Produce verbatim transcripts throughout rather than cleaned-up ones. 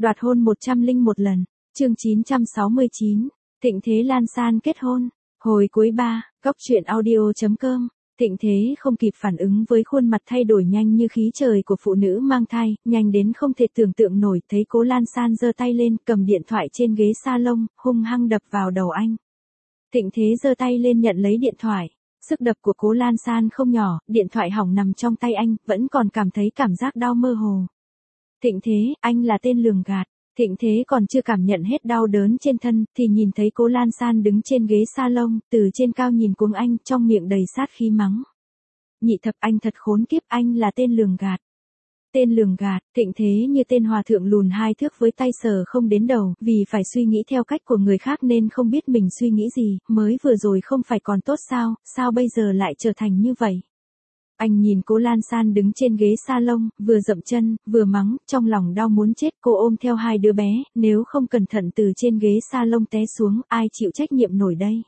Đoạt hôn một trăm lẻ một lần. Chương chín trăm sáu mươi chín. Thịnh Thế Lan San kết hôn. Hồi cuối ba. Góc truyện audio chấm com. Thịnh Thế không kịp phản ứng với khuôn mặt thay đổi nhanh như khí trời của phụ nữ mang thai, nhanh đến không thể tưởng tượng nổi, thấy Cố Lan San giơ tay lên, cầm điện thoại trên ghế salon, hung hăng đập vào đầu anh. Thịnh Thế giơ tay lên nhận lấy điện thoại. Sức đập của Cố Lan San không nhỏ, điện thoại hỏng nằm trong tay anh, vẫn còn cảm thấy cảm giác đau mơ hồ. Thịnh Thế, anh là tên lường gạt. Thịnh Thế còn chưa cảm nhận hết đau đớn trên thân, thì nhìn thấy Cố Lan San đứng trên ghế salon, từ trên cao nhìn cuống anh, trong miệng đầy sát khí mắng. Nhị thập, anh thật khốn kiếp, anh là tên lường gạt. Tên lường gạt. Thịnh Thế như tên hòa thượng lùn hai thước với tay sờ không đến đầu, vì phải suy nghĩ theo cách của người khác nên không biết mình suy nghĩ gì, mới vừa rồi không phải còn tốt sao, sao bây giờ lại trở thành như vậy. Anh nhìn Cố Lan San đứng trên ghế salon, vừa dậm chân, vừa mắng, trong lòng đau muốn chết. Cô ôm theo hai đứa bé, nếu không cẩn thận từ trên ghế salon té xuống, ai chịu trách nhiệm nổi đây.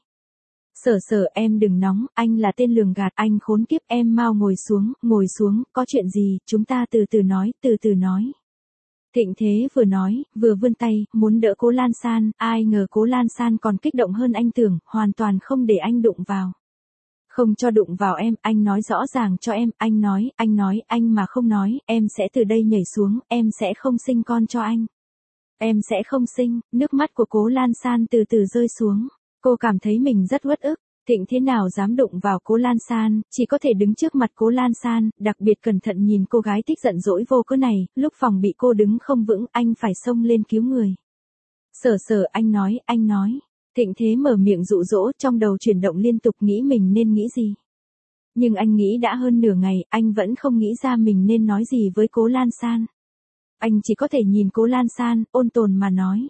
Sở sở, em đừng nóng, anh là tên lường gạt, anh khốn kiếp, em mau ngồi xuống, ngồi xuống, có chuyện gì, chúng ta từ từ nói, từ từ nói. Thịnh Thế vừa nói, vừa vươn tay, muốn đỡ Cố Lan San, ai ngờ Cố Lan San còn kích động hơn anh tưởng, hoàn toàn không để anh đụng vào. Không cho đụng vào em, anh nói rõ ràng cho em, anh nói, anh nói, anh mà không nói, em sẽ từ đây nhảy xuống, em sẽ không sinh con cho anh. Em sẽ không sinh. Nước mắt của Cố Lan San từ từ rơi xuống. Cô cảm thấy mình rất uất ức. Thịnh Thế nào dám đụng vào Cố Lan San, chỉ có thể đứng trước mặt Cố Lan San, đặc biệt cẩn thận nhìn cô gái thích giận dỗi vô cớ này, lúc phòng bị cô đứng không vững, anh phải xông lên cứu người. Sở sở, anh nói, anh nói. Thịnh Thế mở miệng dụ dỗ, trong đầu chuyển động liên tục nghĩ mình nên nghĩ gì. Nhưng anh nghĩ đã hơn nửa ngày, anh vẫn không nghĩ ra mình nên nói gì với Cố Lan San. Anh chỉ có thể nhìn Cố Lan San, ôn tồn mà nói.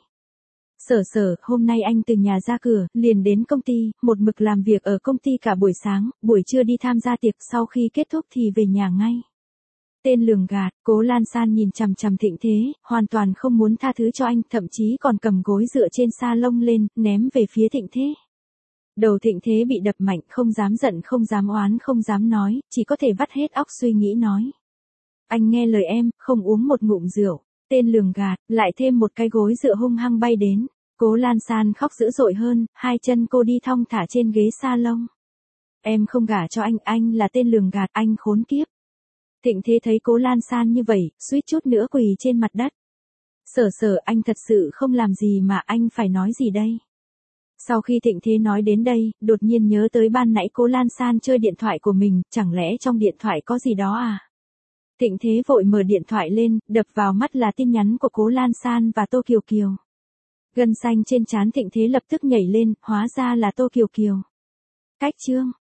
Sở sở, hôm nay anh từ nhà ra cửa, liền đến công ty, một mực làm việc ở công ty cả buổi sáng, buổi trưa đi tham gia tiệc, sau khi kết thúc thì về nhà ngay. Tên lường gạt. Cố Lan San nhìn chằm chằm Thịnh Thế, hoàn toàn không muốn tha thứ cho anh, thậm chí còn cầm gối dựa trên salon lên, ném về phía Thịnh Thế. Đầu Thịnh Thế bị đập mạnh, không dám giận, không dám oán, không dám nói, chỉ có thể vắt hết óc suy nghĩ nói. Anh nghe lời em, không uống một ngụm rượu. Tên lường gạt. Lại thêm một cái gối dựa hung hăng bay đến. Cố Lan San khóc dữ dội hơn, hai chân cô đi thong thả trên ghế salon. Em không gả cho anh, anh là tên lường gạt, anh khốn kiếp. Thịnh Thế thấy Cố Lan San như vậy, suýt chút nữa quỳ trên mặt đất. Sở sở, anh thật sự không làm gì mà anh phải nói gì đây? Sau khi Thịnh Thế nói đến đây, đột nhiên nhớ tới ban nãy Cố Lan San chơi điện thoại của mình, chẳng lẽ trong điện thoại có gì đó à? Thịnh Thế vội mở điện thoại lên, đập vào mắt là tin nhắn của Cố Lan San và Tô Kiều Kiều. Gân xanh trên trán Thịnh Thế lập tức nhảy lên, hóa ra là Tô Kiều Kiều. Cách chương.